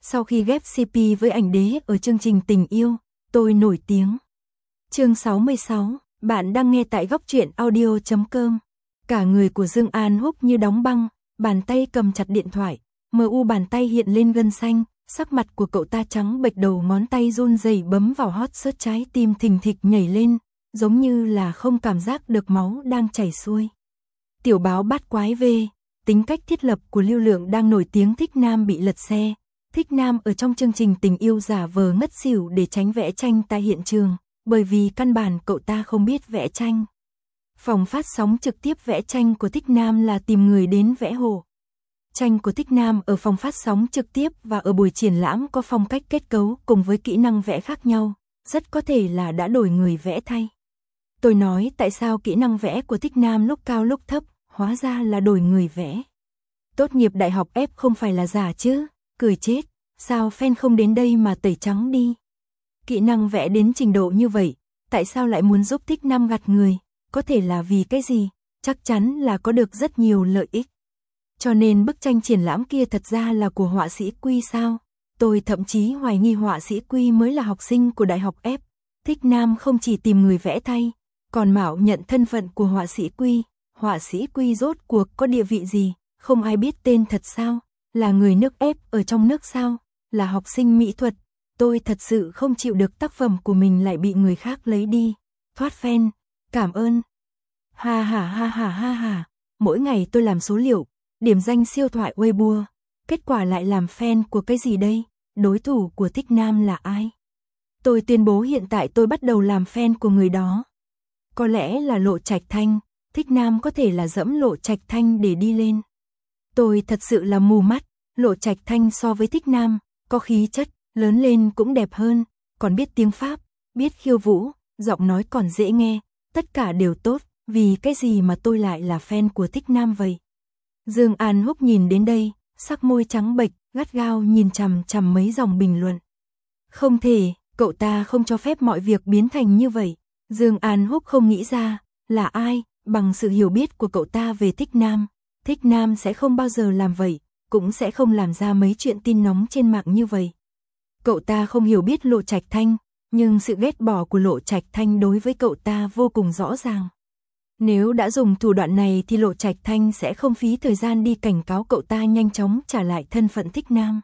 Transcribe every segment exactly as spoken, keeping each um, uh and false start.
Sau khi ghép xê pê với ảnh đế ở chương trình Tình yêu, tôi nổi tiếng. Chương sáu mươi sáu, bạn đang nghe tại góc truyện audio chấm com. Cả người của Dương An Húc như đóng băng, bàn tay cầm chặt điện thoại, mờ u bàn tay hiện lên gân xanh, sắc mặt của cậu ta trắng bệch, đầu ngón tay run rẩy bấm vào hot search, trái tim thình thịch nhảy lên, giống như là không cảm giác được máu đang chảy xuôi. Tiểu báo bát quái về, tính cách thiết lập của Lưu Lượng đang nổi tiếng thích nam bị lật xe. Thích nam ở trong chương trình Tình yêu giả vờ ngất xỉu để tránh vẽ tranh tại hiện trường, bởi vì căn bản cậu ta không biết vẽ tranh. Phòng phát sóng trực tiếp vẽ tranh của Thích Nam là tìm người đến vẽ hộ. Tranh của Thích Nam ở phòng phát sóng trực tiếp và ở buổi triển lãm có phong cách kết cấu cùng với kỹ năng vẽ khác nhau, rất có thể là đã đổi người vẽ thay. Tôi nói tại sao kỹ năng vẽ của Thích Nam lúc cao lúc thấp, hóa ra là đổi người vẽ. Tốt nghiệp đại học ép không phải là giả chứ, cười chết, sao fan không đến đây mà tẩy trắng đi. Kỹ năng vẽ đến trình độ như vậy, tại sao lại muốn giúp Thích Nam gặt người, có thể là vì cái gì, chắc chắn là có được rất nhiều lợi ích. Cho nên bức tranh triển lãm kia thật ra là của họa sĩ Quy sao? Tôi thậm chí hoài nghi họa sĩ Quy mới là học sinh của đại học ép. Thích Nam không chỉ tìm người vẽ thay, còn mạo nhận thân phận của họa sĩ Quy. Họa sĩ Quy rốt cuộc có địa vị gì, không ai biết tên thật sao? Là người nước ép ở trong nước sao? Là học sinh mỹ thuật. Tôi thật sự không chịu được tác phẩm của mình lại bị người khác lấy đi. Thoát fan, cảm ơn. Ha ha ha ha ha ha. Mỗi ngày tôi làm số liệu, điểm danh siêu thoại Weibo, kết quả lại làm fan của cái gì đây? Đối thủ của Thích Nam là ai? Tôi tuyên bố hiện tại tôi bắt đầu làm fan của người đó. Có lẽ là Lộ Trạch Thanh, Thích Nam có thể là dẫm Lộ Trạch Thanh để đi lên. Tôi thật sự là mù mắt, Lộ Trạch Thanh so với Thích Nam, có khí chất, lớn lên cũng đẹp hơn, còn biết tiếng Pháp, biết khiêu vũ, giọng nói còn dễ nghe, tất cả đều tốt, vì cái gì mà tôi lại là fan của Thích Nam vậy? Dương An Húc nhìn đến đây, sắc môi trắng bệch, gắt gao nhìn chằm chằm mấy dòng bình luận. Không thể, cậu ta không cho phép mọi việc biến thành như vậy. Dương An Húc không nghĩ ra, là ai, bằng sự hiểu biết của cậu ta về Thích Nam. Thích Nam sẽ không bao giờ làm vậy, cũng sẽ không làm ra mấy chuyện tin nóng trên mạng như vậy. Cậu ta không hiểu biết Lộ Trạch Thanh, nhưng sự ghét bỏ của Lộ Trạch Thanh đối với cậu ta vô cùng rõ ràng. Nếu đã dùng thủ đoạn này thì Lộ Trạch Thanh sẽ không phí thời gian đi cảnh cáo cậu ta nhanh chóng trả lại thân phận Thích Nam.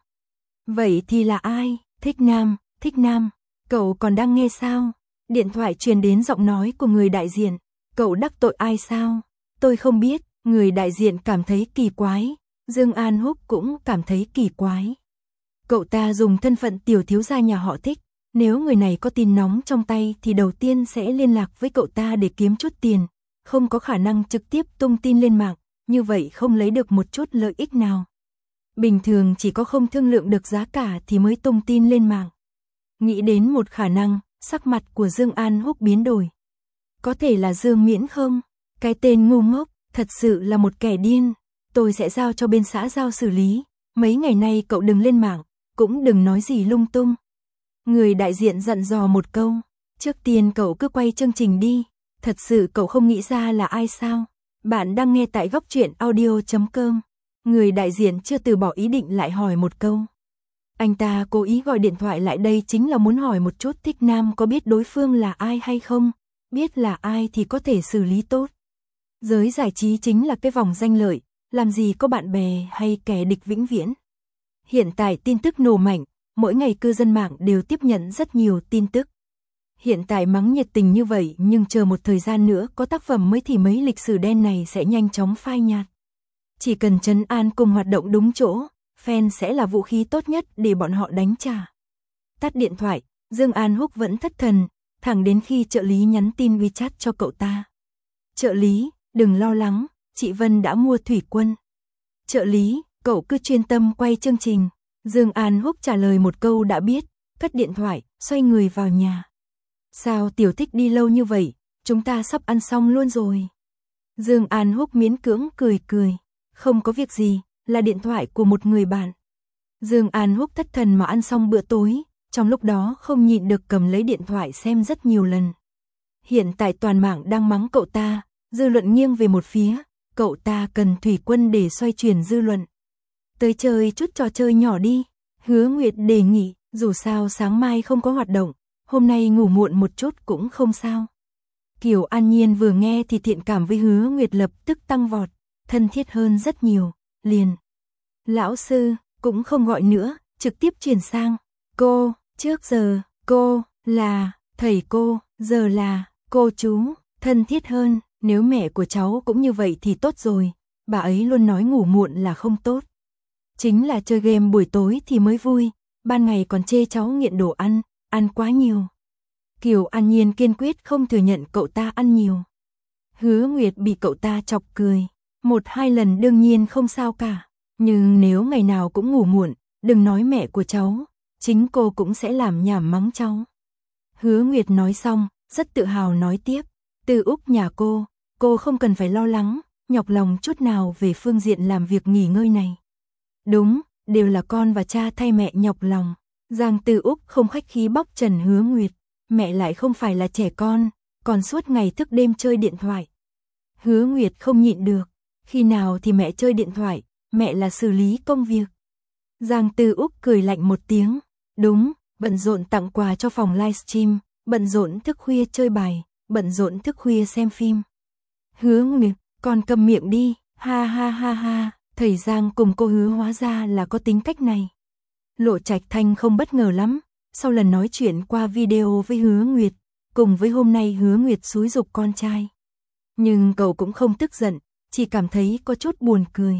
Vậy thì là ai? Thích Nam, Thích Nam, cậu còn đang nghe sao? Điện thoại truyền đến giọng nói của người đại diện. Cậu đắc tội ai sao? Tôi không biết, người đại diện cảm thấy kỳ quái. Dương An Húc cũng cảm thấy kỳ quái. Cậu ta dùng thân phận tiểu thiếu gia nhà họ Thích. Nếu người này có tin nóng trong tay thì đầu tiên sẽ liên lạc với cậu ta để kiếm chút tiền. Không có khả năng trực tiếp tung tin lên mạng, như vậy không lấy được một chút lợi ích nào. Bình thường chỉ có không thương lượng được giá cả thì mới tung tin lên mạng. Nghĩ đến một khả năng, sắc mặt của Dương An Húc biến đổi. Có thể là Dương Miễn không? Cái tên ngu ngốc, thật sự là một kẻ điên. Tôi sẽ giao cho bên xã giao xử lý. Mấy ngày nay cậu đừng lên mạng, cũng đừng nói gì lung tung. Người đại diện dặn dò một câu. Trước tiên cậu cứ quay chương trình đi. Thật sự cậu không nghĩ ra là ai sao? Bạn đang nghe tại góc truyện audio chấm com. Người đại diện chưa từ bỏ ý định lại hỏi một câu. Anh ta cố ý gọi điện thoại lại đây chính là muốn hỏi một chút Thích Nam có biết đối phương là ai hay không? Biết là ai thì có thể xử lý tốt. Giới giải trí chính là cái vòng danh lợi, làm gì có bạn bè hay kẻ địch vĩnh viễn. Hiện tại tin tức nổ mạnh, mỗi ngày cư dân mạng đều tiếp nhận rất nhiều tin tức. Hiện tại mắng nhiệt tình như vậy nhưng chờ một thời gian nữa có tác phẩm mới thì mấy lịch sử đen này sẽ nhanh chóng phai nhạt. Chỉ cần trấn an cùng hoạt động đúng chỗ, fan sẽ là vũ khí tốt nhất để bọn họ đánh trả. Tắt điện thoại, Dương An Húc vẫn thất thần, thẳng đến khi trợ lý nhắn tin WeChat cho cậu ta. Trợ lý, đừng lo lắng, chị Vân đã mua thủy quân. Trợ lý, cậu cứ chuyên tâm quay chương trình. Dương An Húc trả lời một câu đã biết, cất điện thoại, xoay người vào nhà. Sao Tiểu Thích đi lâu như vậy, chúng ta sắp ăn xong luôn rồi. Dương An Húc miễn cưỡng cười cười, không có việc gì, là điện thoại của một người bạn. Dương An Húc thất thần mà ăn xong bữa tối, trong lúc đó không nhịn được cầm lấy điện thoại xem rất nhiều lần. Hiện tại toàn mạng đang mắng cậu ta, dư luận nghiêng về một phía, cậu ta cần thủy quân để xoay chuyển dư luận. Tới chơi chút trò chơi nhỏ đi, Hứa Nguyệt đề nghị, dù sao sáng mai không có hoạt động, hôm nay ngủ muộn một chút cũng không sao. Kiều An Nhiên vừa nghe thì thiện cảm với Hứa Nguyệt lập tức tăng vọt, thân thiết hơn rất nhiều, liền. Lão sư, cũng không gọi nữa, trực tiếp chuyển sang, cô, trước giờ, cô, là, thầy cô, giờ là, cô chú, thân thiết hơn, nếu mẹ của cháu cũng như vậy thì tốt rồi, bà ấy luôn nói ngủ muộn là không tốt. Chính là chơi game buổi tối thì mới vui, ban ngày còn chê cháu nghiện đồ ăn, ăn quá nhiều. Kiều An Nhiên kiên quyết không thừa nhận cậu ta ăn nhiều. Hứa Nguyệt bị cậu ta chọc cười, một hai lần đương nhiên không sao cả, nhưng nếu ngày nào cũng ngủ muộn, đừng nói mẹ của cháu, chính cô cũng sẽ làm nhảm mắng cháu. Hứa Nguyệt nói xong, rất tự hào nói tiếp, Từ Úc nhà cô, cô không cần phải lo lắng, nhọc lòng chút nào về phương diện làm việc nghỉ ngơi này. Đúng, đều là con và cha thay mẹ nhọc lòng. Giang Từ Úc không khách khí bóc trần Hứa Nguyệt, mẹ lại không phải là trẻ con, còn suốt ngày thức đêm chơi điện thoại. Hứa Nguyệt không nhịn được, khi nào thì mẹ chơi điện thoại, mẹ là xử lý công việc. Giang Từ Úc cười lạnh một tiếng, đúng, bận rộn tặng quà cho phòng livestream, bận rộn thức khuya chơi bài, bận rộn thức khuya xem phim. Hứa Nguyệt, con cầm miệng đi, ha ha ha ha, thầy Giang cùng cô Hứa hóa ra là có tính cách này. Lộ Trạch Thanh không bất ngờ lắm, sau lần nói chuyện qua video với Hứa Nguyệt, cùng với hôm nay Hứa Nguyệt xúi giục con trai. Nhưng cậu cũng không tức giận, chỉ cảm thấy có chút buồn cười.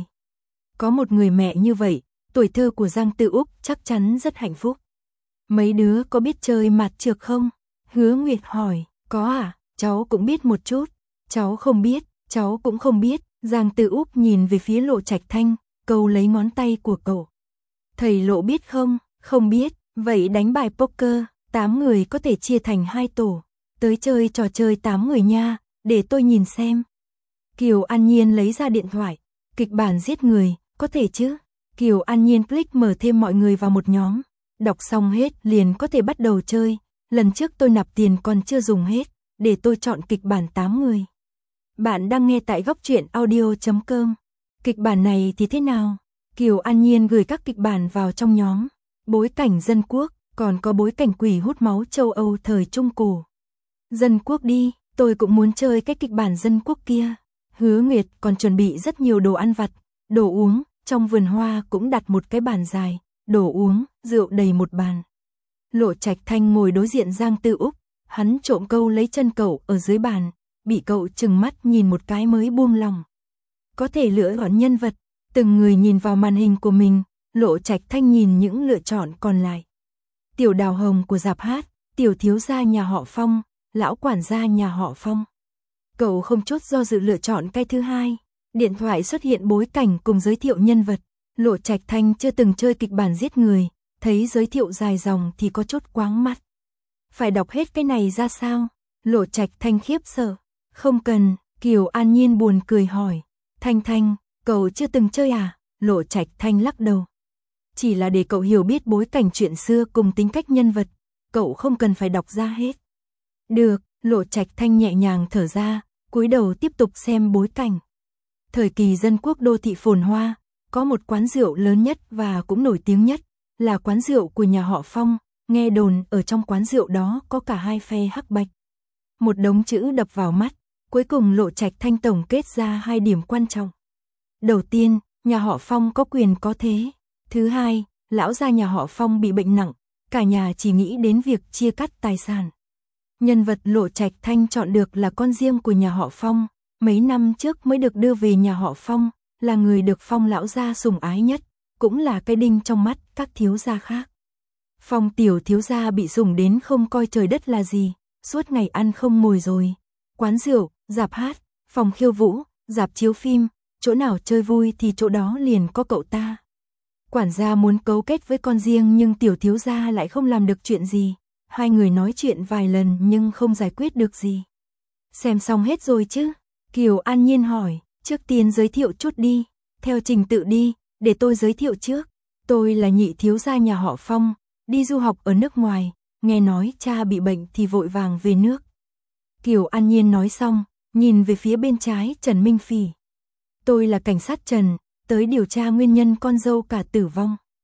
Có một người mẹ như vậy, tuổi thơ của Giang Từ Úc chắc chắn rất hạnh phúc. Mấy đứa có biết chơi mạt trược không? Hứa Nguyệt hỏi, có à, cháu cũng biết một chút. Cháu không biết, cháu cũng không biết. Giang Từ Úc nhìn về phía Lộ Trạch Thanh, câu lấy ngón tay của cậu. Thầy Lộ biết không? Không biết, vậy đánh bài poker, tám người có thể chia thành hai tổ, tới chơi trò chơi tám người nha, để tôi nhìn xem. Kiều An Nhiên lấy ra điện thoại, kịch bản giết người, có thể chứ? Kiều An Nhiên click mở thêm mọi người vào một nhóm, đọc xong hết liền có thể bắt đầu chơi, lần trước tôi nạp tiền còn chưa dùng hết, để tôi chọn kịch bản tám người. Bạn đang nghe tại góc truyện audio chấm com. Kịch bản này thì thế nào? Kiều An Nhiên gửi các kịch bản vào trong nhóm, bối cảnh dân quốc, còn có bối cảnh quỷ hút máu châu Âu thời Trung Cổ. Dân quốc đi, tôi cũng muốn chơi cái kịch bản dân quốc kia. Hứa Nguyệt còn chuẩn bị rất nhiều đồ ăn vặt, đồ uống, trong vườn hoa cũng đặt một cái bàn dài, đồ uống, rượu đầy một bàn. Lộ Trạch Thanh ngồi đối diện Giang Từ Úc, hắn trộm câu lấy chân cậu ở dưới bàn, bị cậu trừng mắt nhìn một cái mới buông lòng. Có thể lựa chọn nhân vật, từng người nhìn vào màn hình của mình, Lộ Trạch Thanh nhìn những lựa chọn còn lại. Tiểu Đào Hồng của Dạp Hát, tiểu thiếu gia nhà họ Phong, lão quản gia nhà họ Phong. Cậu không chút do dự lựa chọn cái thứ hai. Điện thoại xuất hiện bối cảnh cùng giới thiệu nhân vật. Lộ Trạch Thanh chưa từng chơi kịch bản giết người, thấy giới thiệu dài dòng thì có chút quáng mắt. Phải đọc hết cái này ra sao? Lộ Trạch Thanh khiếp sợ. Không cần, Kiều An Nhiên buồn cười hỏi. Thanh Thanh, cậu chưa từng chơi à? Lộ Trạch Thanh lắc đầu. Chỉ là để cậu hiểu biết bối cảnh chuyện xưa cùng tính cách nhân vật, cậu không cần phải đọc ra hết. Được, Lộ Trạch Thanh nhẹ nhàng thở ra, cúi đầu tiếp tục xem bối cảnh. Thời kỳ dân quốc đô thị phồn hoa, có một quán rượu lớn nhất và cũng nổi tiếng nhất, là quán rượu của nhà họ Phong, nghe đồn ở trong quán rượu đó có cả hai phe hắc bạch. Một đống chữ đập vào mắt, cuối cùng Lộ Trạch Thanh tổng kết ra hai điểm quan trọng. Đầu tiên, nhà họ Phong có quyền có thế. Thứ hai, lão gia nhà họ Phong bị bệnh nặng, cả nhà chỉ nghĩ đến việc chia cắt tài sản. Nhân vật Lộ Trạch Thanh chọn được là con riêng của nhà họ Phong, mấy năm trước mới được đưa về nhà họ Phong, là người được Phong lão gia sủng ái nhất, cũng là cái đinh trong mắt các thiếu gia khác. Phong tiểu thiếu gia bị sủng đến không coi trời đất là gì, suốt ngày ăn không ngồi rồi. Quán rượu, dạp hát, phòng khiêu vũ, dạp chiếu phim, chỗ nào chơi vui thì chỗ đó liền có cậu ta. Quản gia muốn cấu kết với con riêng nhưng tiểu thiếu gia lại không làm được chuyện gì. Hai người nói chuyện vài lần nhưng không giải quyết được gì. Xem xong hết rồi chứ? Kiều An Nhiên hỏi, trước tiên giới thiệu chút đi, theo trình tự đi, để tôi giới thiệu trước. Tôi là nhị thiếu gia nhà họ Phong, đi du học ở nước ngoài, nghe nói cha bị bệnh thì vội vàng về nước. Kiều An Nhiên nói xong, nhìn về phía bên trái Trần Minh Phỉ. Tôi là cảnh sát Trần, tới điều tra nguyên nhân con dâu cả tử vong.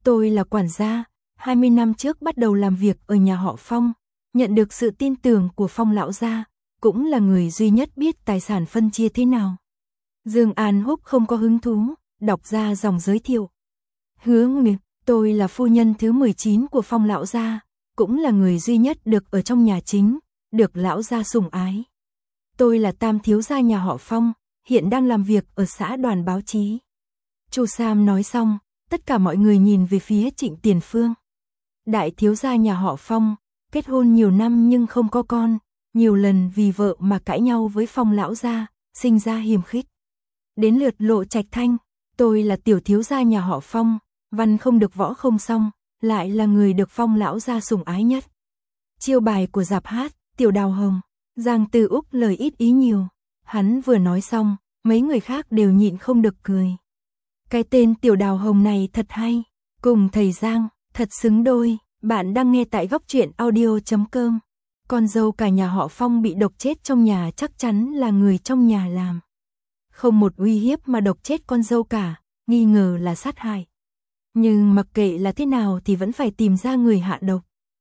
Tôi là quản gia, hai mươi năm trước bắt đầu làm việc ở nhà họ Phong, nhận được sự tin tưởng của Phong lão gia, cũng là người duy nhất biết tài sản phân chia thế nào. Dương An Húc không có hứng thú, đọc ra dòng giới thiệu. Hứa Nguyệt, tôi là phu nhân thứ mười chín của Phong lão gia, cũng là người duy nhất được ở trong nhà chính, được lão gia sủng ái. Tôi là tam thiếu gia nhà họ Phong, hiện đang làm việc ở xã đoàn báo chí. Chu Sam nói xong, tất cả mọi người nhìn về phía Trịnh Tiền Phương. Đại thiếu gia nhà họ Phong, kết hôn nhiều năm nhưng không có con, nhiều lần vì vợ mà cãi nhau với Phong lão gia, sinh ra hiềm khích. Đến lượt Lộ Trạch Thanh, tôi là tiểu thiếu gia nhà họ Phong, văn không được võ không xong, lại là người được Phong lão gia sủng ái nhất. Chiêu bài của dạp hát, Tiểu Đào Hồng, Giang Tư Úc lời ít ý nhiều. Hắn vừa nói xong, mấy người khác đều nhịn không được cười. Cái tên Tiểu Đào Hồng này thật hay, cùng thầy Giang, thật xứng đôi. Bạn đang nghe tại góc truyện audio chấm com. Con dâu cả nhà họ Phong bị độc chết trong nhà chắc chắn là người trong nhà làm. Không một uy hiếp mà độc chết con dâu cả, nghi ngờ là sát hại. Nhưng mặc kệ là thế nào thì vẫn phải tìm ra người hạ độc.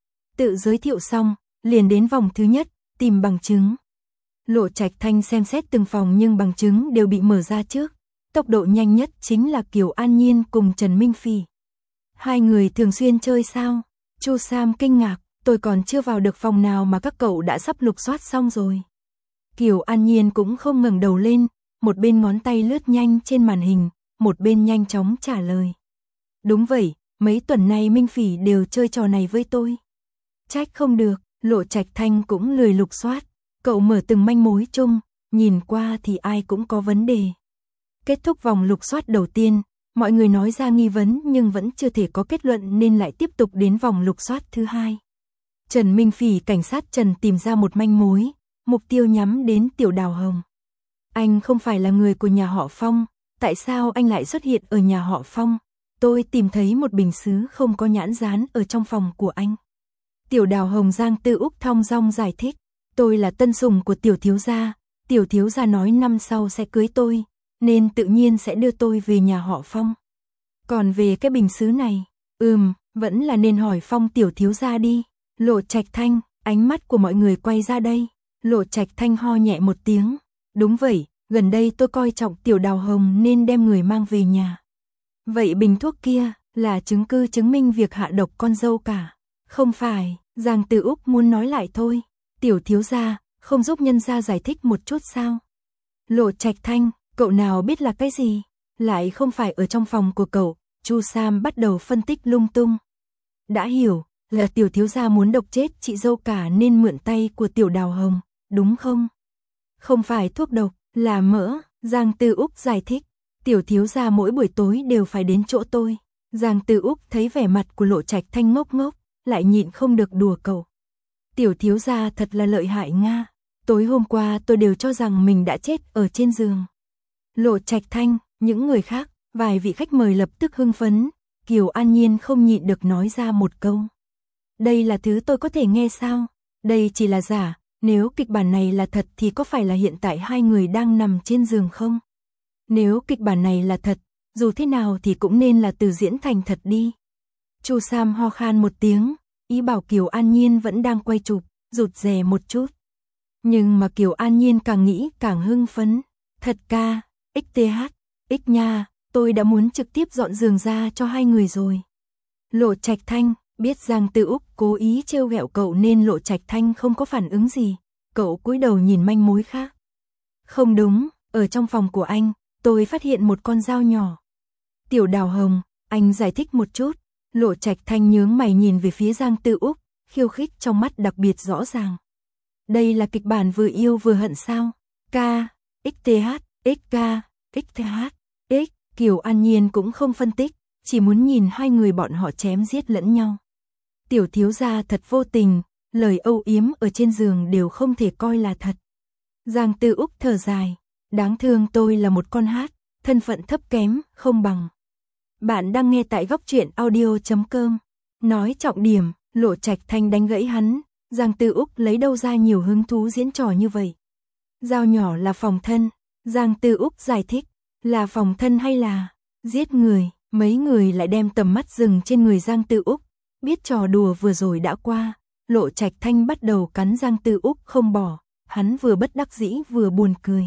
Tự giới thiệu xong, liền đến vòng thứ nhất, tìm bằng chứng. Lộ Trạch Thanh xem xét từng phòng nhưng bằng chứng đều bị mở ra trước. Tốc độ nhanh nhất chính là Kiều An Nhiên cùng Trần Minh Phỉ. Hai người thường xuyên chơi sao? Chu Sam kinh ngạc, tôi còn chưa vào được phòng nào mà các cậu đã sắp lục soát xong rồi. Kiều An Nhiên cũng không ngẩng đầu lên, một bên ngón tay lướt nhanh trên màn hình, một bên nhanh chóng trả lời. Đúng vậy, mấy tuần nay Minh Phỉ đều chơi trò này với tôi. Trách không được, Lộ Trạch Thanh cũng lười lục soát, cậu mở từng manh mối chung, nhìn qua thì ai cũng có vấn đề. Kết thúc vòng lục soát đầu tiên, mọi người nói ra nghi vấn nhưng vẫn chưa thể có kết luận nên lại tiếp tục đến vòng lục soát thứ hai. Trần Minh Phỉ cảnh sát Trần tìm ra một manh mối, mục tiêu nhắm đến Tiểu Đào Hồng. Anh không phải là người của nhà họ Phong, tại sao anh lại xuất hiện ở nhà họ Phong? Tôi tìm thấy một bình sứ không có nhãn dán ở trong phòng của anh. Tiểu Đào Hồng Giang Tư Úc thong dong giải thích, tôi là tân sủng của tiểu thiếu gia, tiểu thiếu gia nói năm sau sẽ cưới tôi, nên tự nhiên sẽ đưa tôi về nhà họ Phong. Còn về cái bình sứ này, ừm, vẫn là nên hỏi Phong tiểu thiếu gia đi. Lộ Trạch Thanh, ánh mắt của mọi người quay ra đây. Lộ Trạch Thanh ho nhẹ một tiếng, đúng vậy, gần đây tôi coi trọng Tiểu Đào Hồng nên đem người mang về nhà. Vậy bình thuốc kia là chứng cứ chứng minh việc hạ độc con dâu cả? Không phải, Giang Tư Úc muốn nói lại thôi. Tiểu thiếu gia, không giúp nhân gia giải thích một chút sao? Lộ Trạch Thanh, cậu nào biết là cái gì? Lại không phải ở trong phòng của cậu. Chu Sam bắt đầu phân tích lung tung. Đã hiểu, là tiểu thiếu gia muốn độc chết chị dâu cả nên mượn tay của Tiểu Đào Hồng, đúng không? Không phải thuốc độc, là mỡ. Giang Tư Úc giải thích. Tiểu thiếu gia mỗi buổi tối đều phải đến chỗ tôi. Giang Tư Úc thấy vẻ mặt của Lộ Trạch Thanh ngốc ngốc, lại nhịn không được đùa cậu. Tiểu thiếu gia thật là lợi hại nga. Tối hôm qua tôi đều cho rằng mình đã chết ở trên giường. Lộ Trạch Thanh, những người khác, vài vị khách mời lập tức hưng phấn. Kiều An Nhiên không nhịn được nói ra một câu. Đây là thứ tôi có thể nghe sao? Đây chỉ là giả, nếu kịch bản này là thật thì có phải là hiện tại hai người đang nằm trên giường không? Nếu kịch bản này là thật, dù thế nào thì cũng nên là từ diễn thành thật đi. Chu Sam ho khan một tiếng, ý bảo Kiều An Nhiên vẫn đang quay chụp, rụt rè một chút. Nhưng mà Kiều An Nhiên càng nghĩ càng hưng phấn. Thật ca, ích tê hát, ích nha, tôi đã muốn trực tiếp dọn giường ra cho hai người rồi. Lộ Trạch Thanh, biết Giang Tư Úc cố ý trêu ghẹo cậu nên Lộ Trạch Thanh không có phản ứng gì. Cậu cúi đầu nhìn manh mối khác. Không đúng, ở trong phòng của anh, tôi phát hiện một con dao nhỏ. Tiểu Đào Hồng, anh giải thích một chút. Lộ Trạch Thanh nhướng mày nhìn về phía Giang Tư Úc, khiêu khích trong mắt đặc biệt rõ ràng. Đây là kịch bản vừa yêu vừa hận sao? K, ích tê hát, X K, ích tê hát, X, Kiều An Nhiên cũng không phân tích, chỉ muốn nhìn hai người bọn họ chém giết lẫn nhau. Tiểu thiếu gia thật vô tình, lời âu yếm ở trên giường đều không thể coi là thật. Giang Tư Úc thở dài, đáng thương tôi là một con hát, thân phận thấp kém, không bằng. Bạn đang nghe tại góc truyện audio chấm com. Nói trọng điểm, Lộ Trạch Thanh đánh gãy hắn, Giang Tư Úc lấy đâu ra nhiều hứng thú diễn trò như vậy. Dao nhỏ là phòng thân, Giang Tư Úc giải thích, là phòng thân hay là giết người, Mấy người lại đem tầm mắt dừng trên người Giang Tư Úc, biết trò đùa vừa rồi đã qua, Lộ Trạch Thanh bắt đầu cắn Giang Tư Úc không bỏ, hắn vừa bất đắc dĩ vừa buồn cười.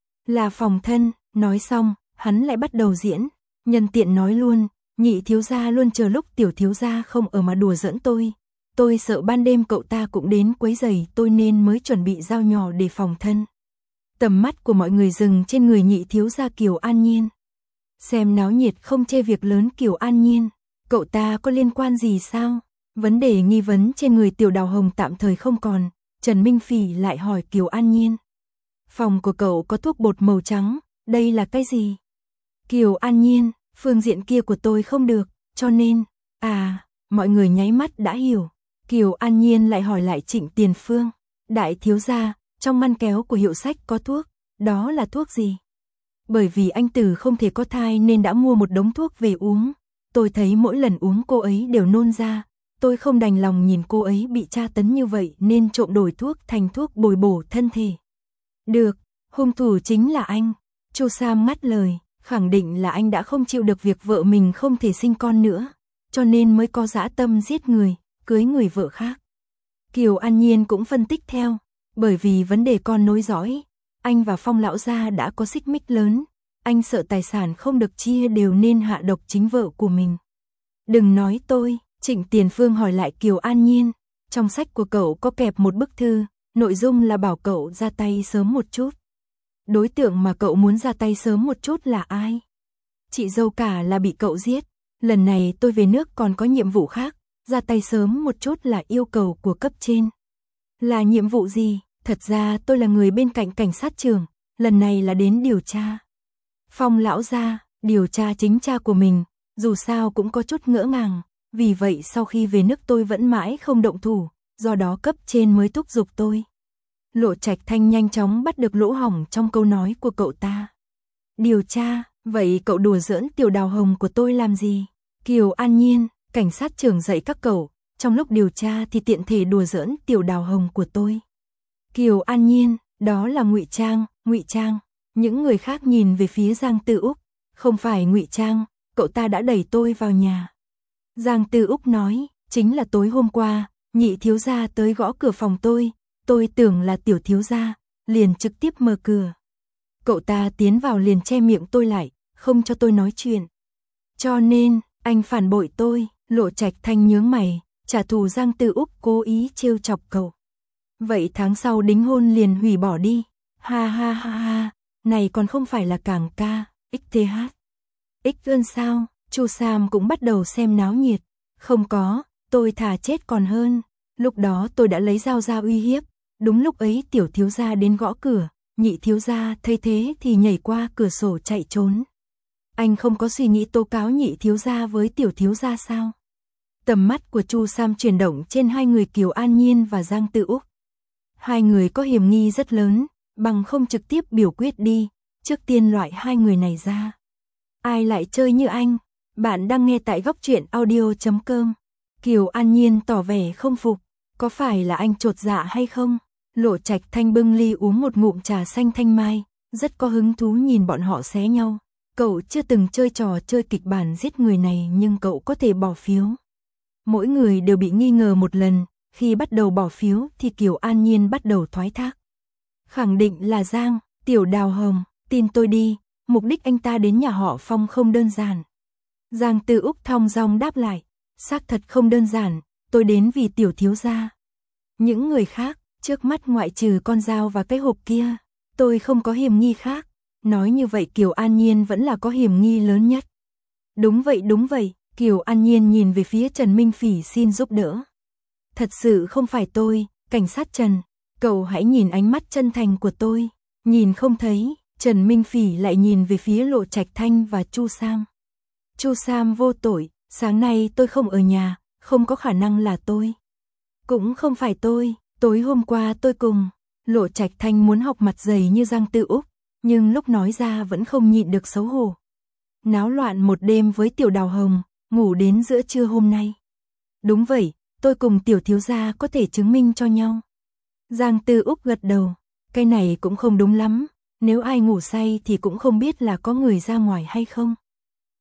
Là phòng thân, nói xong, hắn lại bắt đầu diễn, nhân tiện nói luôn, nhị thiếu gia luôn chờ lúc tiểu thiếu gia không ở mà đùa giỡn tôi. Tôi sợ ban đêm cậu ta cũng đến quấy rầy tôi nên mới chuẩn bị dao nhỏ để phòng thân. Tầm mắt của mọi người dừng trên người nhị thiếu gia Kiều An Nhiên. Xem náo nhiệt không chê việc lớn Kiều An Nhiên, cậu ta có liên quan gì sao? Vấn đề nghi vấn trên người Tiểu Đào Hồng tạm thời không còn, Trần Minh Phỉ lại hỏi Kiều An Nhiên. Phòng của cậu có thuốc bột màu trắng, đây là cái gì? Kiều An Nhiên, phương diện kia của tôi không được, cho nên, à, mọi người nháy mắt đã hiểu. Kiều An Nhiên lại hỏi lại Trịnh Tiền Phương, đại thiếu gia, trong ngăn kéo của hiệu sách có thuốc, đó là thuốc gì? Bởi vì anh Tử không thể có thai nên đã mua một đống thuốc về uống, tôi thấy mỗi lần uống cô ấy đều nôn ra, tôi không đành lòng nhìn cô ấy bị tra tấn như vậy nên trộm đổi thuốc thành thuốc bồi bổ thân thể. Được, hung thủ chính là anh. Chu Sam ngắt lời, khẳng định là anh đã không chịu được việc vợ mình không thể sinh con nữa, cho nên mới có dã tâm giết người, cưới người vợ khác. Kiều An Nhiên cũng phân tích theo, bởi vì vấn đề con nối dõi, anh và Phong lão gia đã có xích mích lớn, anh sợ tài sản không được chia đều nên hạ độc chính vợ của mình. Đừng nói tôi, Trịnh Tiền Phương hỏi lại Kiều An Nhiên, trong sách của cậu có kẹp một bức thư, nội dung là bảo cậu ra tay sớm một chút. Đối tượng mà cậu muốn ra tay sớm một chút là ai? Chị dâu cả là bị cậu giết, lần này tôi về nước còn có nhiệm vụ khác, ra tay sớm một chút là yêu cầu của cấp trên. Là nhiệm vụ gì? Thật ra tôi là người bên cạnh cảnh sát trưởng, lần này là đến điều tra. Phong lão gia, điều tra chính cha của mình, dù sao cũng có chút ngỡ ngàng, vì vậy sau khi về nước tôi vẫn mãi không động thủ, do đó cấp trên mới thúc giục tôi. Lộ Trạch Thanh nhanh chóng bắt được lỗ hổng trong câu nói của cậu ta. Điều tra, vậy cậu đùa giỡn Tiểu Đào Hồng của tôi làm gì? Kiều An Nhiên, cảnh sát trưởng dạy các cậu, trong lúc điều tra thì tiện thể đùa giỡn Tiểu Đào Hồng của tôi. Kiều An Nhiên, đó là ngụy trang, ngụy trang. Những người khác nhìn về phía Giang Tư Úc, không phải ngụy trang, cậu ta đã đẩy tôi vào nhà. Giang Tư Úc nói, chính là tối hôm qua, nhị thiếu gia tới gõ cửa phòng tôi, tôi tưởng là tiểu thiếu gia, liền trực tiếp mở cửa. Cậu ta tiến vào liền che miệng tôi lại, không cho tôi nói chuyện. Cho nên, anh phản bội tôi. Lộ Trạch Thanh nhướng mày, trả thù Giang Tư Úc cố ý trêu chọc cậu. Vậy tháng sau đính hôn liền hủy bỏ đi. Ha ha ha ha, này còn không phải là cảng ca, ích tê hát. Ích ơn sao, Chu Sam cũng bắt đầu xem náo nhiệt. Không có, tôi thà chết còn hơn. Lúc đó tôi đã lấy dao ra uy hiếp. Đúng lúc ấy tiểu thiếu gia đến gõ cửa, nhị thiếu gia thấy thế thì nhảy qua cửa sổ chạy trốn. Anh không có suy nghĩ tố cáo nhị thiếu gia với tiểu thiếu gia sao? Tầm mắt của Chu Sam chuyển động trên hai người Kiều An Nhiên và Giang Tư Úc. Hai người có hiểm nghi rất lớn, bằng không trực tiếp biểu quyết đi, trước tiên loại hai người này ra. Ai lại chơi như anh? Bạn đang nghe tại góc truyện audio chấm com. Kiều An Nhiên tỏ vẻ không phục, có phải là anh chột dạ hay không? Lộ Trạch Thanh bưng ly uống một ngụm trà xanh thanh mai, rất có hứng thú nhìn bọn họ xé nhau. Cậu chưa từng chơi trò chơi kịch bản giết người này nhưng cậu có thể bỏ phiếu. Mỗi người đều bị nghi ngờ một lần, khi bắt đầu bỏ phiếu thì Kiều An Nhiên bắt đầu thoái thác. Khẳng định là Giang, Tiểu Đào Hồng, tin tôi đi, mục đích anh ta đến nhà họ Phong không đơn giản. Giang Tư Úc thong dong đáp lại, xác thật không đơn giản, tôi đến vì tiểu thiếu gia. Những người khác, trước mắt ngoại trừ con dao và cái hộp kia, tôi không có hiểm nghi khác. Nói như vậy Kiều An Nhiên vẫn là có hiểm nghi lớn nhất. Đúng vậy đúng vậy, Kiều An Nhiên nhìn về phía Trần Minh Phỉ xin giúp đỡ. Thật sự không phải tôi, cảnh sát Trần, cậu hãy nhìn ánh mắt chân thành của tôi. Nhìn không thấy, Trần Minh Phỉ lại nhìn về phía Lộ Trạch Thanh và Chu Sam. Chu Sam vô tội, sáng nay tôi không ở nhà, không có khả năng là tôi. Cũng không phải tôi, tối hôm qua tôi cùng. Lộ Trạch Thanh muốn học mặt dày như Giang Tư Úc, nhưng lúc nói ra vẫn không nhịn được xấu hổ. Náo loạn một đêm với Tiểu Đào Hồng, ngủ đến giữa trưa hôm nay. Đúng vậy, tôi cùng tiểu thiếu gia có thể chứng minh cho nhau. Giang Tư Úc gật đầu, cái này cũng không đúng lắm, nếu ai ngủ say thì cũng không biết là có người ra ngoài hay không.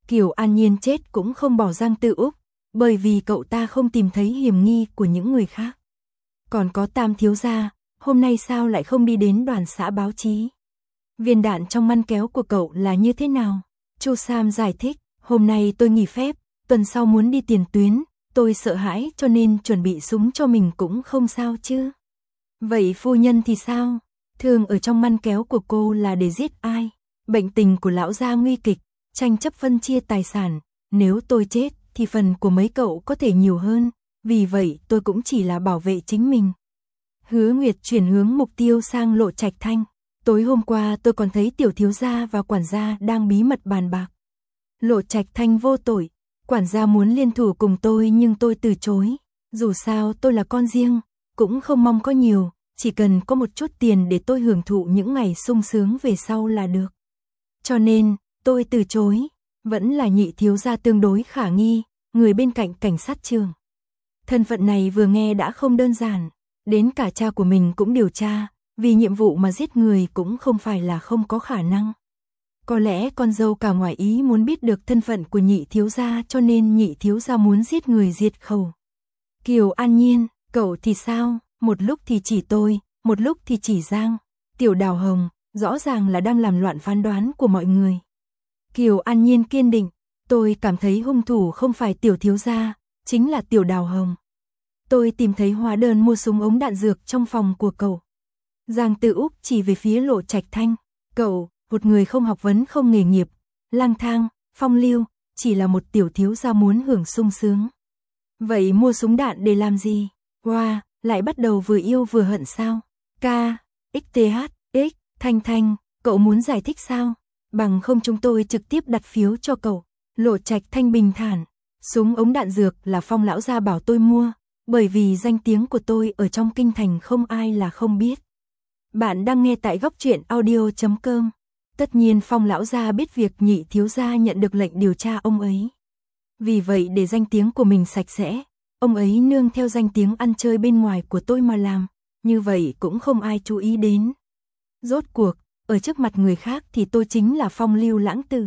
Kiều An Nhiên chết cũng không bỏ Giang Tư Úc, bởi vì cậu ta không tìm thấy hiểm nghi của những người khác. Còn có Tam thiếu gia, hôm nay sao lại không đi đến đoàn xã báo chí? Viên đạn trong ngăn kéo của cậu là như thế nào? Chu Sam giải thích, hôm nay tôi nghỉ phép, tuần sau muốn đi tiền tuyến, tôi sợ hãi cho nên chuẩn bị súng cho mình cũng không sao chứ. Vậy phu nhân thì sao? Thương ở trong ngăn kéo của cô là để giết ai? Bệnh tình của lão gia nguy kịch, tranh chấp phân chia tài sản, nếu tôi chết thì phần của mấy cậu có thể nhiều hơn, vì vậy tôi cũng chỉ là bảo vệ chính mình. Hứa Nguyệt chuyển hướng mục tiêu sang Lộ Trạch Thanh. Tối hôm qua tôi còn thấy tiểu thiếu gia và quản gia đang bí mật bàn bạc. Lộ Trạch Thanh vô tội, quản gia muốn liên thủ cùng tôi nhưng tôi từ chối. Dù sao tôi là con riêng, cũng không mong có nhiều, chỉ cần có một chút tiền để tôi hưởng thụ những ngày sung sướng về sau là được. Cho nên, tôi từ chối, vẫn là Nhị thiếu gia tương đối khả nghi, người bên cạnh cảnh sát trường. Thân phận này vừa nghe đã không đơn giản, đến cả cha của mình cũng điều tra, vì nhiệm vụ mà giết người cũng không phải là không có khả năng. Có lẽ con dâu cả ngoại ý muốn biết được thân phận của Nhị thiếu gia cho nên Nhị thiếu gia muốn giết người diệt khẩu. Kiều An Nhiên, cậu thì sao? Một lúc thì chỉ tôi, một lúc thì chỉ Giang. Tiểu Đào Hồng, rõ ràng là đang làm loạn phán đoán của mọi người. Kiều An Nhiên kiên định, tôi cảm thấy hung thủ không phải tiểu thiếu gia, chính là Tiểu Đào Hồng. Tôi tìm thấy hóa đơn mua súng ống đạn dược trong phòng của cậu. Giang Tư Úc chỉ về phía Lộ Trạch Thanh, cậu, một người không học vấn không nghề nghiệp, lang thang, phong lưu, chỉ là một tiểu thiếu gia muốn hưởng sung sướng. Vậy mua súng đạn để làm gì? Wow, lại bắt đầu vừa yêu vừa hận sao? K, X T H, X, Thanh Thanh, cậu muốn giải thích sao? Bằng không chúng tôi trực tiếp đặt phiếu cho cậu. Lộ Trạch Thanh bình thản, súng ống đạn dược là Phong lão gia bảo tôi mua, bởi vì danh tiếng của tôi ở trong kinh thành không ai là không biết. Bạn đang nghe tại góc truyện audio chấm com. Tất nhiên Phong lão gia biết việc Nhị thiếu gia nhận được lệnh điều tra ông ấy. Vì vậy để danh tiếng của mình sạch sẽ, ông ấy nương theo danh tiếng ăn chơi bên ngoài của tôi mà làm, như vậy cũng không ai chú ý đến. Rốt cuộc, ở trước mặt người khác thì tôi chính là phong lưu lãng tử.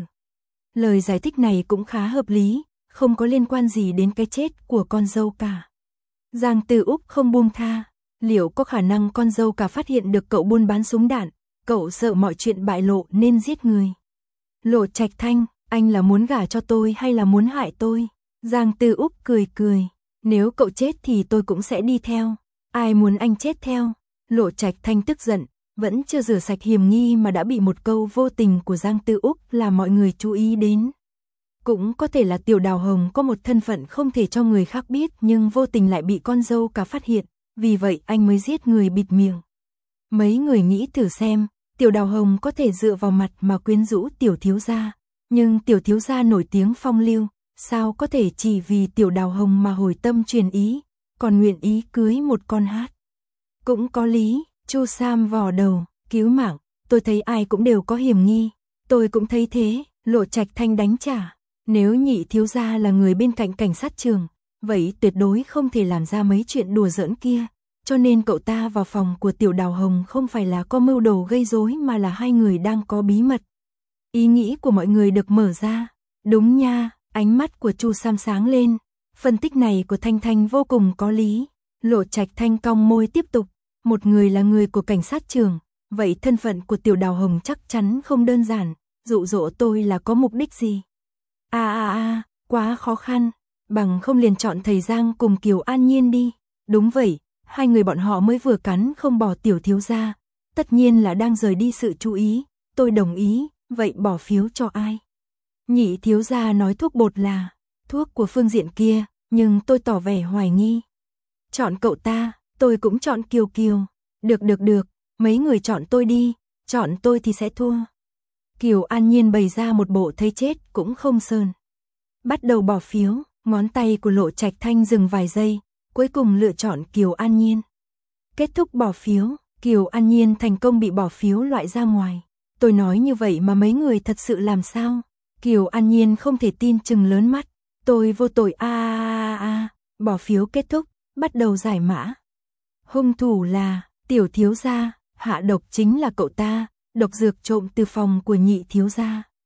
Lời giải thích này cũng khá hợp lý, không có liên quan gì đến cái chết của con dâu cả. Giang Tư Úc không buông tha, liệu có khả năng con dâu cả phát hiện được cậu buôn bán súng đạn, cậu sợ mọi chuyện bại lộ nên giết người. Lộ Trạch Thanh, anh là muốn gả cho tôi hay là muốn hại tôi? Giang Tư Úc cười cười, nếu cậu chết thì tôi cũng sẽ đi theo. Ai muốn anh chết theo? Lộ Trạch Thanh tức giận, vẫn chưa rửa sạch hiểm nghi mà đã bị một câu vô tình của Giang Tư Úc làm mọi người chú ý đến. Cũng có thể là Tiểu Đào Hồng có một thân phận không thể cho người khác biết nhưng vô tình lại bị con dâu cả phát hiện, vì vậy anh mới giết người bịt miệng. Mấy người nghĩ thử xem, Tiểu Đào Hồng có thể dựa vào mặt mà quyến rũ tiểu thiếu gia, nhưng tiểu thiếu gia nổi tiếng phong lưu, sao có thể chỉ vì Tiểu Đào Hồng mà hồi tâm truyền ý, còn nguyện ý cưới một con hát. Cũng có lý, Chu Sam vò đầu, cứu mạng, tôi thấy ai cũng đều có hiểm nghi, tôi cũng thấy thế. Lộ Trạch Thanh đánh trả, nếu Nhị thiếu gia là người bên cạnh cảnh sát trường, vậy tuyệt đối không thể làm ra mấy chuyện đùa giỡn kia, cho nên cậu ta vào phòng của Tiểu Đào Hồng không phải là có mưu đồ gây rối mà là hai người đang có bí mật. Ý nghĩ của mọi người được mở ra, đúng nha, ánh mắt của Chu Sam sáng lên, phân tích này của Thanh Thanh vô cùng có lý. Lộ Trạch Thanh cong môi tiếp tục, một người là người của cảnh sát trường, vậy thân phận của Tiểu Đào Hồng chắc chắn không đơn giản, dụ dỗ tôi là có mục đích gì? À à à, quá khó khăn, bằng không liền chọn thầy Giang cùng Kiều An Nhiên đi. Đúng vậy, hai người bọn họ mới vừa cắn không bỏ tiểu thiếu gia, tất nhiên là đang rời đi sự chú ý, tôi đồng ý, vậy bỏ phiếu cho ai? Nhị thiếu gia nói thuốc bột là thuốc của phương diện kia, nhưng tôi tỏ vẻ hoài nghi. Chọn cậu ta, tôi cũng chọn Kiều Kiều. Được được được, mấy người chọn tôi đi, chọn tôi thì sẽ thua. Kiều An Nhiên bày ra một bộ thấy chết cũng không sờn. Bắt đầu bỏ phiếu, ngón tay của Lộ Trạch Thanh dừng vài giây, cuối cùng lựa chọn Kiều An Nhiên. Kết thúc bỏ phiếu, Kiều An Nhiên thành công bị bỏ phiếu loại ra ngoài. Tôi nói như vậy mà mấy người thật sự làm sao? Kiều An Nhiên không thể tin trừng lớn mắt. Tôi vô tội a a a a, bỏ phiếu kết thúc, bắt đầu giải mã. Hung thủ là tiểu thiếu gia, hạ độc chính là cậu ta, độc dược trộm từ phòng của Nhị thiếu gia.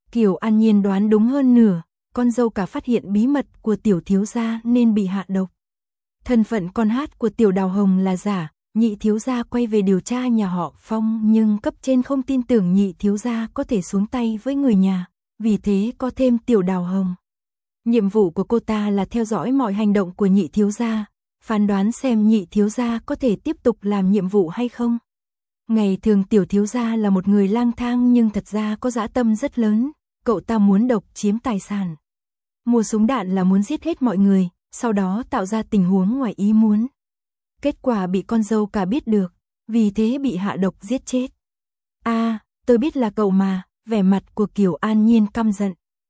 Kiều An Nhiên đoán đúng hơn nửa, con dâu cả phát hiện bí mật của tiểu thiếu gia nên bị hạ độc. Thân phận con hát của tiểu Đào Hồng là giả, nhị thiếu gia quay về điều tra nhà họ Phong nhưng cấp trên không tin tưởng nhị thiếu gia có thể xuống tay với người nhà, vì thế có thêm tiểu Đào Hồng. Nhiệm vụ của cô ta là theo dõi mọi hành động của nhị thiếu gia, phán đoán xem nhị thiếu gia có thể tiếp tục làm nhiệm vụ hay không. Ngày thường tiểu thiếu gia là một người lang thang nhưng thật ra có dã tâm rất lớn, cậu ta muốn độc chiếm tài sản. Mua súng đạn là muốn giết hết mọi người, sau đó tạo ra tình huống ngoài ý muốn. Kết quả bị con dâu cả biết được, vì thế bị hạ độc giết chết. A, à, tôi biết là cậu mà, vẻ mặt của Kiều An Nhiên căm giận.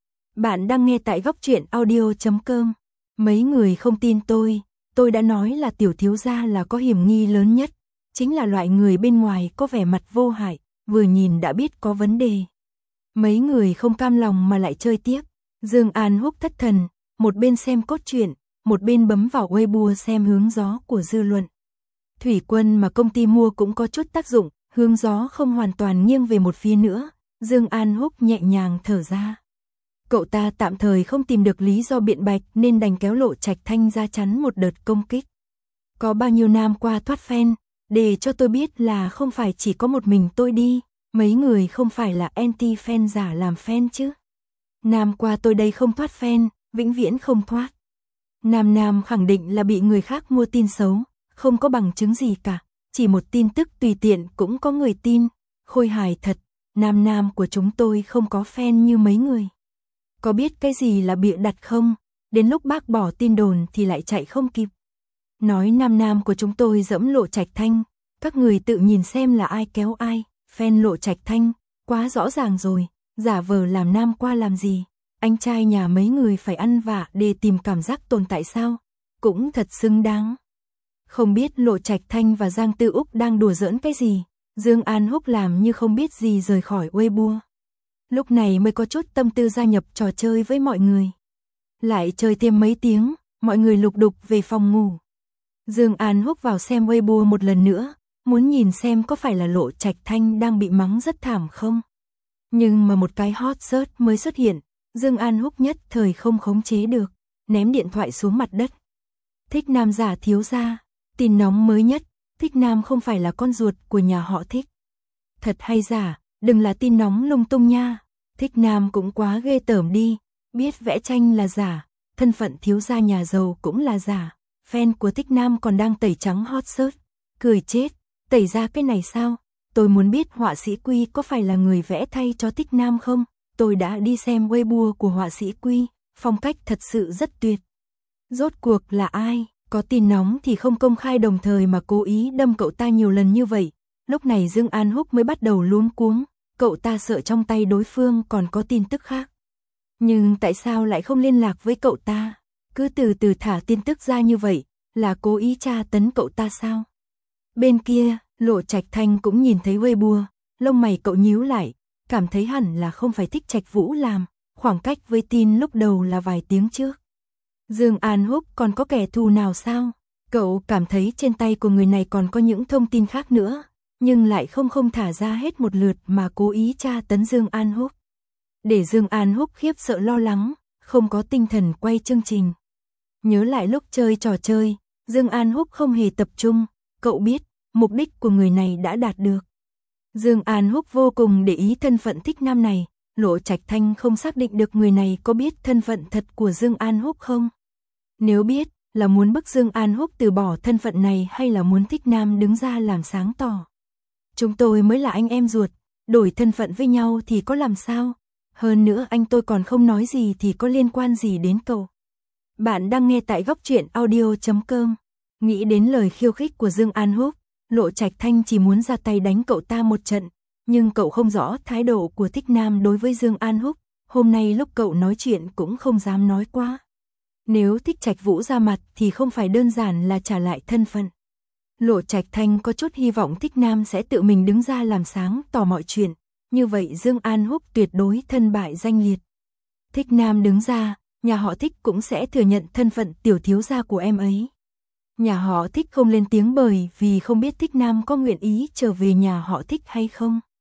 Bạn đang nghe tại góc truyện audio chấm com. Mấy người không tin tôi, tôi đã nói là tiểu thiếu gia là có hiểm nghi lớn nhất, chính là loại người bên ngoài có vẻ mặt vô hại, vừa nhìn đã biết có vấn đề. Mấy người không cam lòng mà lại chơi tiếp. Dương An Húc thất thần, một bên xem cốt truyện, một bên bấm vào Weibo xem hướng gió của dư luận. Thủy quân mà công ty mua cũng có chút tác dụng, hướng gió không hoàn toàn nghiêng về một phía nữa, Dương An Húc nhẹ nhàng thở ra. Cậu ta tạm thời không tìm được lý do biện bạch nên đành kéo Lộ Trạch Thanh ra chắn một đợt công kích. Có bao nhiêu năm qua thoát fan, để cho tôi biết là không phải chỉ có một mình tôi đi, mấy người không phải là anti-fan giả làm fan chứ. Năm qua tôi đây không thoát fan, vĩnh viễn không thoát. Nam Nam khẳng định là bị người khác mua tin xấu, không có bằng chứng gì cả, chỉ một tin tức tùy tiện cũng có người tin, khôi hài thật, Nam Nam của chúng tôi không có fan như mấy người. Có biết cái gì là bịa đặt không, đến lúc bác bỏ tin đồn thì lại chạy không kịp. Nói Nam Nam của chúng tôi dẫm Lộ Trạch Thanh, các người tự nhìn xem là ai kéo ai, fan Lộ Trạch Thanh, quá rõ ràng rồi, giả vờ làm nam qua làm gì, anh trai nhà mấy người phải ăn vạ để tìm cảm giác tồn tại sao, cũng thật xứng đáng. Không biết Lộ Trạch Thanh và Giang Tư Úc đang đùa giỡn cái gì, Dương An Húc làm như không biết gì rời khỏi Weibo. Lúc này mới có chút tâm tư gia nhập trò chơi với mọi người. Lại chơi thêm mấy tiếng, mọi người lục đục về phòng ngủ. Dương An Húc vào xem Weibo một lần nữa, muốn nhìn xem có phải là Lộ Trạch Thanh đang bị mắng rất thảm không. Nhưng mà một cái hot search mới xuất hiện, Dương An Húc nhất thời không khống chế được, ném điện thoại xuống mặt đất. Thích Nam giả thiếu gia, tin nóng mới nhất, Thích Nam không phải là con ruột của nhà họ Thích. Thật hay giả, đừng là tin nóng lung tung nha, Thích Nam cũng quá ghê tởm đi, biết vẽ tranh là giả, thân phận thiếu gia nhà giàu cũng là giả, fan của Thích Nam còn đang tẩy trắng hot search, cười chết, tẩy ra cái này sao, tôi muốn biết họa sĩ Quy có phải là người vẽ thay cho Thích Nam không, tôi đã đi xem Weibo của họa sĩ Quy, phong cách thật sự rất tuyệt. Rốt cuộc là ai, có tin nóng thì không công khai đồng thời mà cố ý đâm cậu ta nhiều lần như vậy, lúc này Dương An Húc mới bắt đầu luống cuống, cậu ta sợ trong tay đối phương còn có tin tức khác. Nhưng tại sao lại không liên lạc với cậu ta, cứ từ từ thả tin tức ra như vậy, là cố ý tra tấn cậu ta sao? Bên kia, Lộ Trạch Thanh cũng nhìn thấy Weibo, lông mày cậu nhíu lại, cảm thấy hẳn là không phải Thích Trạch Vũ làm, khoảng cách với tin lúc đầu là vài tiếng trước. Dương An Húc còn có kẻ thù nào sao? Cậu cảm thấy trên tay của người này còn có những thông tin khác nữa, nhưng lại không không thả ra hết một lượt mà cố ý tra tấn Dương An Húc. Để Dương An Húc khiếp sợ lo lắng, không có tinh thần quay chương trình. Nhớ lại lúc chơi trò chơi, Dương An Húc không hề tập trung, cậu biết, mục đích của người này đã đạt được. Dương An Húc vô cùng để ý thân phận Thích Nam này, Lộ Trạch Thanh không xác định được người này có biết thân phận thật của Dương An Húc không. Nếu biết, là muốn bức Dương An Húc từ bỏ thân phận này hay là muốn Thích Nam đứng ra làm sáng tỏ. Chúng tôi mới là anh em ruột, đổi thân phận với nhau thì có làm sao? Hơn nữa anh tôi còn không nói gì thì có liên quan gì đến cậu? Bạn đang nghe tại góc truyện audio chấm com. Nghĩ đến lời khiêu khích của Dương An Húc, Lộ Trạch Thanh chỉ muốn ra tay đánh cậu ta một trận, nhưng cậu không rõ thái độ của Thích Nam đối với Dương An Húc, hôm nay lúc cậu nói chuyện cũng không dám nói quá. Nếu Thích Trạch Vũ ra mặt thì không phải đơn giản là trả lại thân phận. Lộ Trạch Thanh có chút hy vọng Thích Nam sẽ tự mình đứng ra làm sáng tỏ mọi chuyện, như vậy Dương An Húc tuyệt đối thân bại danh liệt. Thích Nam đứng ra, nhà họ Thích cũng sẽ thừa nhận thân phận tiểu thiếu gia của em ấy. Nhà họ Thích không lên tiếng bởi vì không biết Thích Nam có nguyện ý trở về nhà họ Thích hay không.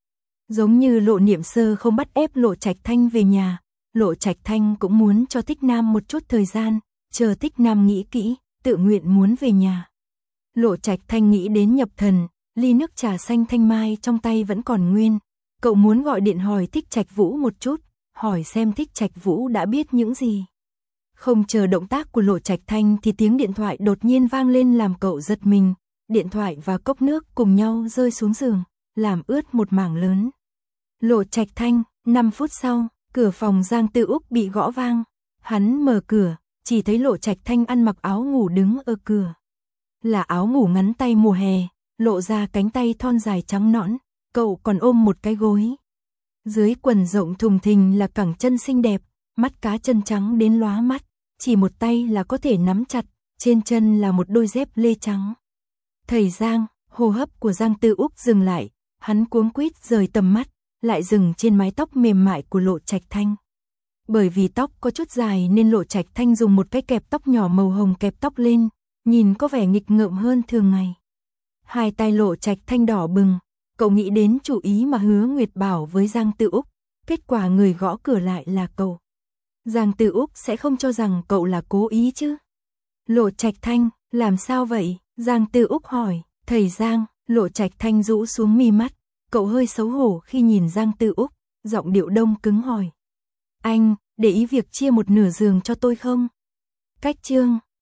Giống như Lộ Niệm Sơ không bắt ép Lộ Trạch Thanh về nhà, Lộ Trạch Thanh cũng muốn cho Tích Nam một chút thời gian, chờ Tích Nam nghĩ kỹ, tự nguyện muốn về nhà. Lộ Trạch Thanh nghĩ đến nhập thần, ly nước trà xanh thanh mai trong tay vẫn còn nguyên, cậu muốn gọi điện hỏi Thích Trạch Vũ một chút, hỏi xem Thích Trạch Vũ đã biết những gì. Không chờ động tác của Lộ Trạch Thanh thì tiếng điện thoại đột nhiên vang lên làm cậu giật mình, điện thoại và cốc nước cùng nhau rơi xuống giường, làm ướt một mảng lớn. Lộ Trạch Thanh, năm phút sau, cửa phòng Giang Tư Úc bị gõ vang, hắn mở cửa, chỉ thấy Lộ Trạch Thanh ăn mặc áo ngủ đứng ở cửa. Là áo ngủ ngắn tay mùa hè, lộ ra cánh tay thon dài trắng nõn, cậu còn ôm một cái gối. Dưới quần rộng thùng thình là cẳng chân xinh đẹp, mắt cá chân trắng đến lóa mắt, chỉ một tay là có thể nắm chặt, trên chân là một đôi dép lê trắng. Thầy Giang, hô hấp của Giang Tư Úc dừng lại, hắn cuống quýt rời tầm mắt, lại dừng trên mái tóc mềm mại của Lộ Trạch Thanh. Bởi vì tóc có chút dài nên Lộ Trạch Thanh dùng một cái kẹp tóc nhỏ màu hồng kẹp tóc lên, nhìn có vẻ nghịch ngợm hơn thường ngày. Hai tay Lộ Trạch Thanh đỏ bừng, cậu nghĩ đến chủ ý mà Hứa Nguyệt bảo với Giang Tư Úc, kết quả người gõ cửa lại là cậu. Giang Tư Úc sẽ không cho rằng cậu là cố ý chứ. Lộ Trạch Thanh, làm sao vậy? Giang Tư Úc hỏi. Thầy Giang, Lộ Trạch Thanh rũ xuống mi mắt, cậu hơi xấu hổ khi nhìn Giang Tư Úc, giọng điệu đông cứng hỏi. Anh, để ý việc chia một nửa giường cho tôi không? Cách chương